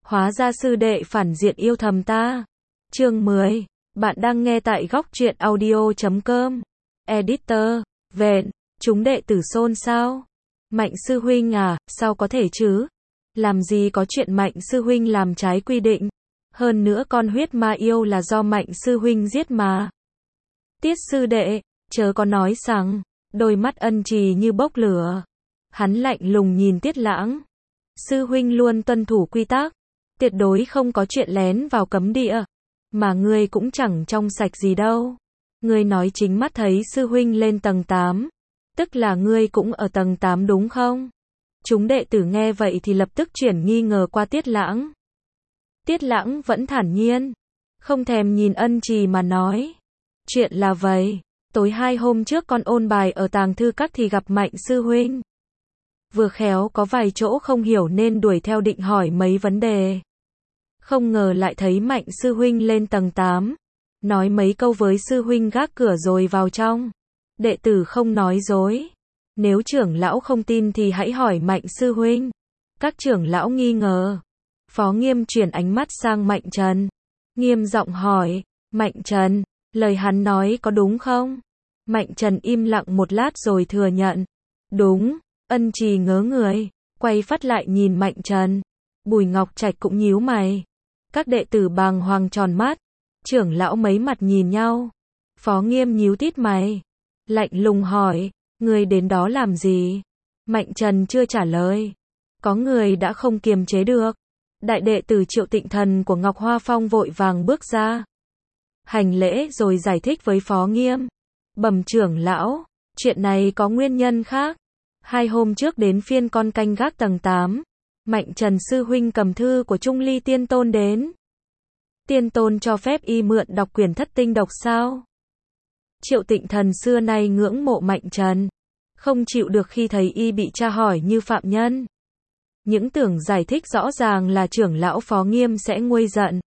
Hóa ra sư đệ phản diện yêu thầm ta. Chương 10. Bạn đang nghe tại góc truyện audio.com. Editor. Vện. Chúng đệ tử xôn xao. Mạnh sư huynh à, sao có thể chứ? Làm gì có chuyện Mạnh sư huynh làm trái quy định. Hơn nữa con huyết ma yêu là do Mạnh sư huynh giết mà. Tiết sư đệ, chớ có nói rằng. Đôi mắt Ân Trì như bốc lửa. Hắn lạnh lùng nhìn Tiết Lãng. Sư huynh luôn tuân thủ quy tắc. Tuyệt đối không có chuyện lén vào cấm địa. Mà ngươi cũng chẳng trong sạch gì đâu. Ngươi nói chính mắt thấy sư huynh lên tầng 8. Tức là ngươi cũng ở tầng 8 đúng không? Chúng đệ tử nghe vậy thì lập tức chuyển nghi ngờ qua Tiết Lãng. Tiết Lãng vẫn thản nhiên. Không thèm nhìn Ân Trì mà nói. Chuyện là vậy. Tối 2 hôm trước con ôn bài ở tàng thư các thì gặp Mạnh sư huynh. Vừa khéo có vài chỗ không hiểu nên đuổi theo định hỏi mấy vấn đề. Không ngờ lại thấy Mạnh sư huynh lên tầng 8. Nói mấy câu với sư huynh gác cửa rồi vào trong. Đệ tử không nói dối. Nếu trưởng lão không tin thì hãy hỏi Mạnh sư huynh. Các trưởng lão nghi ngờ. Phó Nghiêm chuyển ánh mắt sang Mạnh Trần. Nghiêm giọng hỏi. Mạnh Trần, lời hắn nói có đúng không? Mạnh Trần im lặng một lát rồi thừa nhận. Đúng. Ân Trì ngớ người. Quay phát lại nhìn Mạnh Trần. Bùi Ngọc Trạch cũng nhíu mày. Các đệ tử bàng hoàng tròn mắt. Trưởng lão mấy mặt nhìn nhau. Phó Nghiêm nhíu tít mày. Lạnh lùng hỏi. Người đến đó làm gì? Mạnh Trần chưa trả lời. Có người đã không kiềm chế được. Đại đệ tử Triệu Tịnh Thần của Ngọc Hoa Phong vội vàng bước ra. Hành lễ rồi giải thích với Phó Nghiêm. Bẩm trưởng lão, chuyện này có nguyên nhân khác. 2 hôm trước đến phiên con canh gác tầng 8. Mạnh Trần sư huynh cầm thư của Trung Ly Tiên Tôn đến. Tiên Tôn cho phép y mượn đọc quyển Thất Tinh Độc sao? Triệu Tịnh Thần xưa nay ngưỡng mộ Mạnh Trần. Không chịu được khi thấy y bị tra hỏi như phạm nhân. Những tưởng giải thích rõ ràng là trưởng lão Phó Nghiêm sẽ nguôi giận.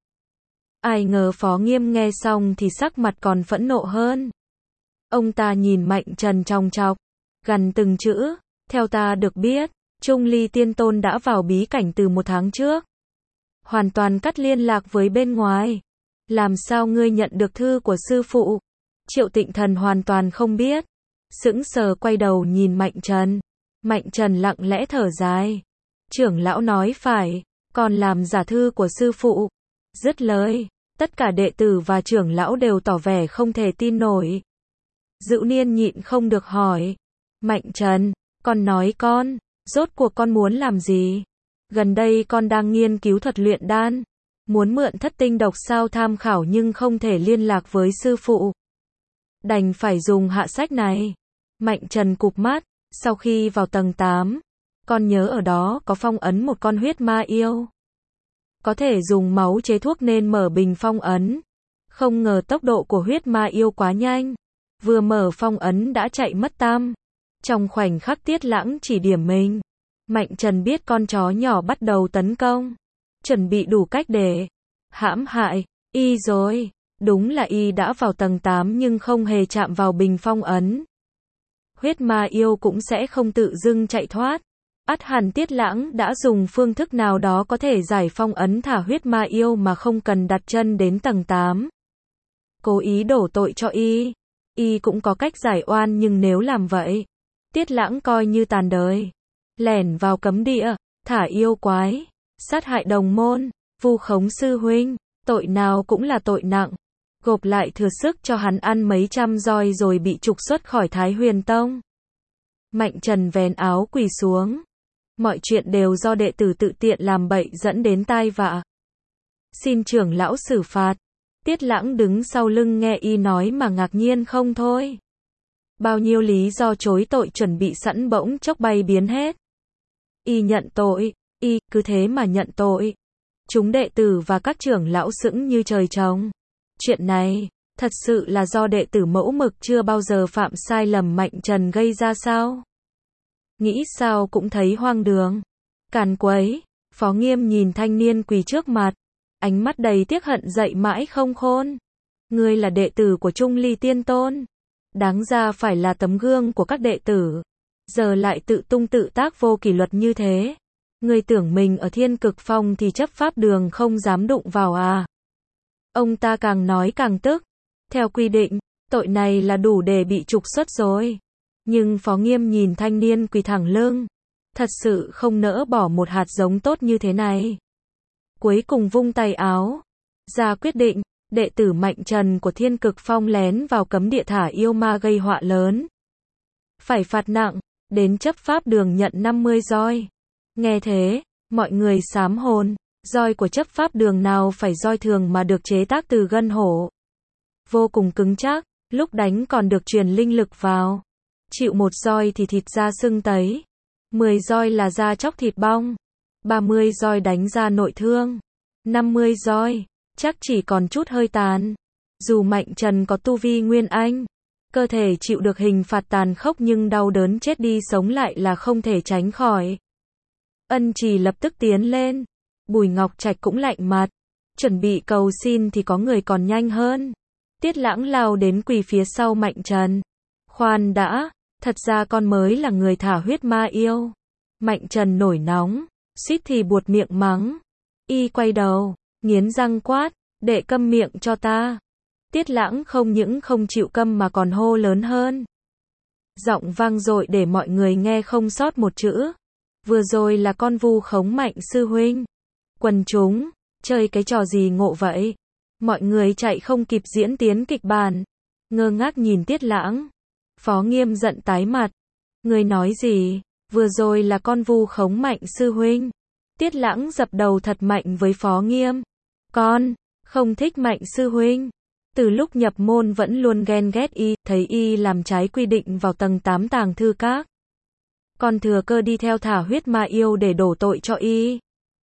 Ai ngờ Phó Nghiêm nghe xong thì sắc mặt còn phẫn nộ hơn. Ông ta nhìn Mạnh Trần chòng chọc. Gằn từng chữ. Theo ta được biết, Trung Ly Tiên Tôn đã vào bí cảnh từ 1 tháng trước. Hoàn toàn cắt liên lạc với bên ngoài. Làm sao ngươi nhận được thư của sư phụ? Triệu Tịnh Thần hoàn toàn không biết. Sững sờ quay đầu nhìn Mạnh Trần. Mạnh Trần lặng lẽ thở dài. Trưởng lão nói phải, còn làm giả thư của sư phụ. Dứt lời, tất cả đệ tử và trưởng lão đều tỏ vẻ không thể tin nổi. Dữu Niên nhịn không được hỏi. Mạnh Trần, con nói con, rốt cuộc con muốn làm gì? Gần đây con đang nghiên cứu thuật luyện đan. Muốn mượn Thất Tinh Độc sao tham khảo nhưng không thể liên lạc với sư phụ. Đành phải dùng hạ sách này. Mạnh Trần cụp mắt, sau khi vào tầng 8. Con nhớ ở đó có phong ấn một con huyết ma yêu. Có thể dùng máu chế thuốc nên mở bình phong ấn. Không ngờ tốc độ của huyết ma yêu quá nhanh. Vừa mở phong ấn đã chạy mất tăm. Trong khoảnh khắc Tiết Lãng chỉ điểm mình. Mạnh Trần biết con chó nhỏ bắt đầu tấn công. Chuẩn bị đủ cách để hãm hại y rồi. Đúng là y đã vào tầng 8 nhưng không hề chạm vào bình phong ấn. Huyết ma yêu cũng sẽ không tự dưng chạy thoát. Ắt hẳn Tiết Lãng đã dùng phương thức nào đó có thể giải phong ấn thả huyết ma yêu mà không cần đặt chân đến tầng 8. Cố ý đổ tội cho y. Y cũng có cách giải oan nhưng nếu làm vậy, Tiết Lãng coi như tàn đời. Lẻn vào cấm địa, thả yêu quái, sát hại đồng môn, vu khống sư huynh, tội nào cũng là tội nặng. Gộp lại thừa sức cho hắn ăn mấy trăm roi rồi bị trục xuất khỏi Thái Huyền Tông. Mạnh Trần vén áo quỳ xuống. Mọi chuyện đều do đệ tử tự tiện làm bậy dẫn đến tai vạ. Xin trưởng lão xử phạt. Tiết Lãng đứng sau lưng nghe y nói mà ngạc nhiên không thôi. Bao nhiêu lý do chối tội chuẩn bị sẵn bỗng chốc bay biến hết. Y nhận tội, y cứ thế mà nhận tội. Chúng đệ tử và các trưởng lão sững như trời trồng. Chuyện này, thật sự là do đệ tử mẫu mực chưa bao giờ phạm sai lầm Mạnh Trần gây ra sao? Nghĩ sao cũng thấy hoang đường. Càn quấy, Phó Nghiêm nhìn thanh niên quỳ trước mặt. Ánh mắt đầy tiếc hận dậy mãi không khôn. Ngươi là đệ tử của Trung Ly Tiên Tôn. Đáng ra phải là tấm gương của các đệ tử. Giờ lại tự tung tự tác vô kỷ luật như thế. Ngươi tưởng mình ở Thiên Cực Phong thì chấp pháp đường không dám đụng vào à? Ông ta càng nói càng tức. Theo quy định, tội này là đủ để bị trục xuất rồi. Nhưng Phó Nghiêm nhìn thanh niên quỳ thẳng lưng. Thật sự không nỡ bỏ một hạt giống tốt như thế này. Cuối cùng vung tay áo. Ra quyết định, đệ tử Mạnh Trần của Thiên Cực Phong lén vào cấm địa thả yêu ma gây họa lớn. Phải phạt nặng, đến chấp pháp đường nhận 50 roi. Nghe thế, mọi người sám hồn. Roi của chấp pháp đường nào phải roi thường mà được chế tác từ gân hổ. Vô cùng cứng chắc, lúc đánh còn được truyền linh lực vào. Chịu một roi thì thịt da sưng tấy. 10 roi là da chóc thịt bong. 30 roi đánh ra nội thương. 50 roi, chắc chỉ còn chút hơi tàn. Dù Mạnh Trần có tu vi nguyên anh, cơ thể chịu được hình phạt tàn khốc nhưng đau đớn chết đi sống lại là không thể tránh khỏi. Ân Trì lập tức tiến lên. Bùi Ngọc Trạch cũng lạnh mặt. Chuẩn bị cầu xin thì có người còn nhanh hơn. Tiết Lãng lao đến quỳ phía sau Mạnh Trần. Khoan đã, thật ra con mới là người thả huyết ma yêu. Mạnh Trần nổi nóng, suýt thì buột miệng mắng. Y quay đầu, nghiến răng quát, đệ câm miệng cho ta. Tiết Lãng không những không chịu câm mà còn hô lớn hơn. Giọng vang dội để mọi người nghe không sót một chữ. Vừa rồi là con vu khống Mạnh sư huynh. Quần chúng, chơi cái trò gì ngộ vậy? Mọi người chạy không kịp diễn tiến kịch bản. Ngơ ngác nhìn Tiết Lãng. Phó Nghiêm giận tái mặt. Ngươi nói gì? Vừa rồi là con vu khống Mạnh sư huynh. Tiết Lãng dập đầu thật mạnh với Phó Nghiêm. Con không thích Mạnh sư huynh. Từ lúc nhập môn vẫn luôn ghen ghét y, thấy y làm trái quy định vào tầng 8 tàng thư các. Con thừa cơ đi theo thả huyết ma yêu để đổ tội cho y.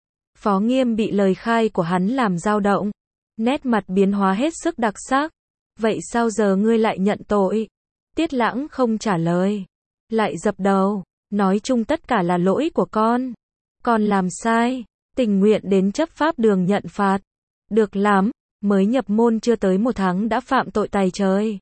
Phó Nghiêm bị lời khai của hắn làm dao động. Nét mặt biến hóa hết sức đặc sắc. Vậy sao giờ ngươi lại nhận tội? Tiết Lãng không trả lời. Lại dập đầu. Nói chung tất cả là lỗi của con. Con làm sai. Tình nguyện đến chấp pháp đường nhận phạt. Được lắm. Mới nhập môn chưa tới 1 tháng đã phạm tội tày trời.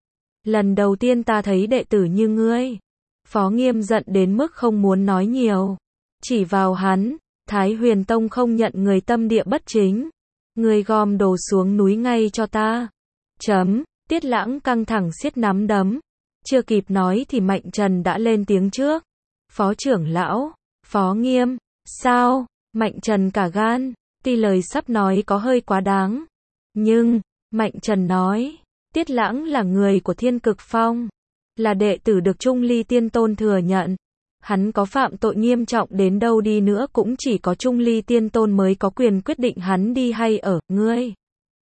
Lần đầu tiên ta thấy đệ tử như ngươi. Phó Nghiêm giận đến mức không muốn nói nhiều. Chỉ vào hắn. Thái Huyền Tông không nhận người tâm địa bất chính. Ngươi gom đồ xuống núi ngay cho ta. Chấm. Tiết Lãng căng thẳng siết nắm đấm. Chưa kịp nói thì Mạnh Trần đã lên tiếng trước. Phó trưởng lão. Phó Nghiêm. Sao? Mạnh Trần cả gan. Tuy lời sắp nói có hơi quá đáng. Nhưng, Mạnh Trần nói. Tiết Lãng là người của Thiên Cực Phong. Là đệ tử được Trung Ly Tiên Tôn thừa nhận. Hắn có phạm tội nghiêm trọng đến đâu đi nữa cũng chỉ có Trung Ly Tiên Tôn mới có quyền quyết định hắn đi hay ở, ngươi.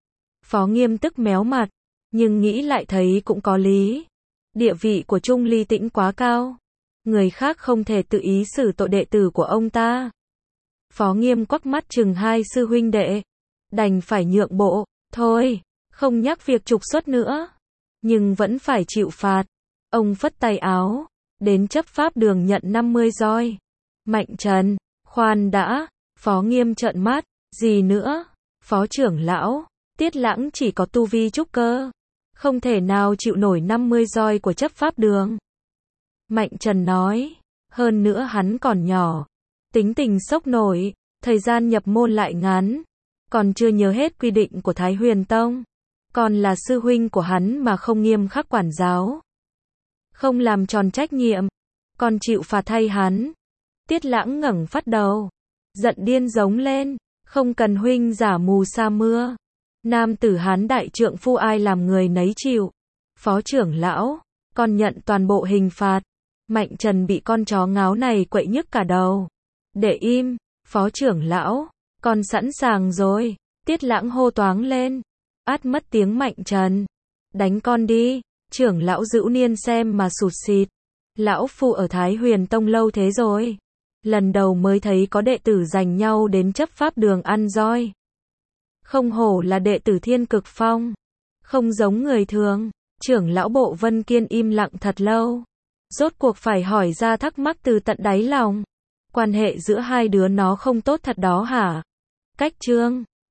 Phó Nghiêm tức méo mặt, nhưng nghĩ lại thấy cũng có lý. Địa vị của Trung Ly Tĩnh quá cao. Người khác không thể tự ý xử tội đệ tử của ông ta. Phó Nghiêm quắc mắt chừng hai sư huynh đệ. Đành phải nhượng bộ, thôi, không nhắc việc trục xuất nữa. Nhưng vẫn phải chịu phạt. Ông phất tay áo. Đến chấp pháp đường nhận 50 roi. Mạnh Trần, khoan đã. Phó Nghiêm trợn mắt. Gì nữa? Phó trưởng lão. Tiết Lãng chỉ có tu vi trúc cơ. Không thể nào chịu nổi 50 roi của chấp pháp đường. Mạnh Trần nói. Hơn nữa hắn còn nhỏ. Tính tình sốc nổi. Thời gian nhập môn lại ngắn. Còn chưa nhớ hết quy định của Thái Huyền Tông. Còn là sư huynh của hắn mà không nghiêm khắc quản giáo. Không làm tròn trách nhiệm. Còn chịu phạt thay hắn. Tiết Lãng ngẩng phát đầu. Giận điên giống lên. Không cần huynh giả mù sa mưa. Nam tử Hán đại trượng phu ai làm người nấy chịu. Phó trưởng lão. Con nhận toàn bộ hình phạt. Mạnh Trần bị con chó ngáo này quậy nhức cả đầu. Để im. Phó trưởng lão. Con sẵn sàng rồi. Tiết Lãng hô toáng lên. Át mất tiếng Mạnh Trần. Đánh con đi. Trưởng lão Dữu Niên xem mà sụt sịt. Lão phu ở Thái Huyền Tông lâu thế rồi. Lần đầu mới thấy có đệ tử giành nhau đến chấp pháp đường ăn roi. Không hổ là đệ tử Thiên Cực Phong. Không giống người thường. Trưởng lão Bộ Vân Kiên im lặng thật lâu. Rốt cuộc phải hỏi ra thắc mắc từ tận đáy lòng. Quan hệ giữa hai đứa nó không tốt thật đó hả? Cách chương